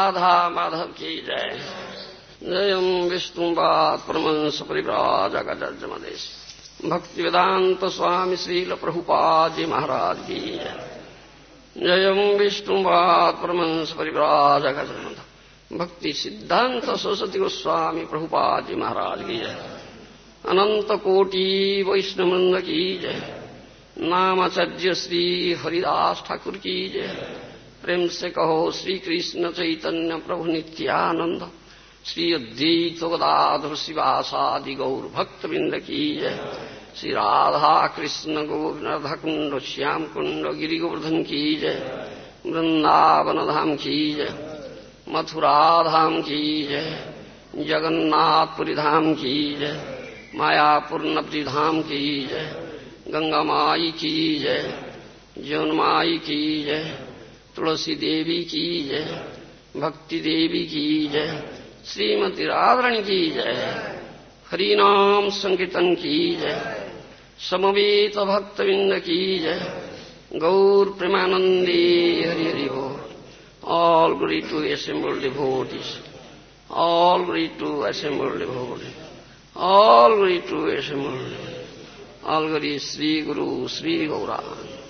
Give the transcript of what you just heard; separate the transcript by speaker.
Speaker 1: राधा माधव की जय। जयम विष्णुपाद परमहंस परिव्राजक जगज्जमदेश भक्तिवेदांत स्वामी श्रील प्रभुपाद जी महाराज की जय। जयम विष्णुपाद परमहंस परिव्राजक भक्ति सिद्धांत सरस्वती गोस्वामी प्रभुपाद जी महाराज की जय। अनंत कोटि वैष्णववृंद की जय। नामाचार्य श्री हरिदास ठाकुर की जय। प्रेम से कहो श्री कृष्ण चैतन्य प्रभु नित्यानंद श्री अद्वैत गदाधर शिवासादि गौर भक्तवृंद की जय। श्री राधा कृष्ण गोविंद राधा कुंड श्याम कुंड गिरि गोवर्धन की जय। वृंदावन धाम की जय। मथुरा धाम की जय। जगन्नाथपुरी धाम की जय। मायापुर नगरी धाम की जय। गंगा माई की जय। जमुना माई की जय। तुलसी देवी की जय। भक्ति देवी की जय। श्रीमती राधारानी की जय। हरि नाम संकीर्तन की जय। समवेत भक्तवृंद की जय। गौर प्रेमानंदी हरि हरि बोल। All glory to assembled devotees. All glory to assembled devotees. All glory to assembled devotees. All glory Sri Guru Sri Gauranga.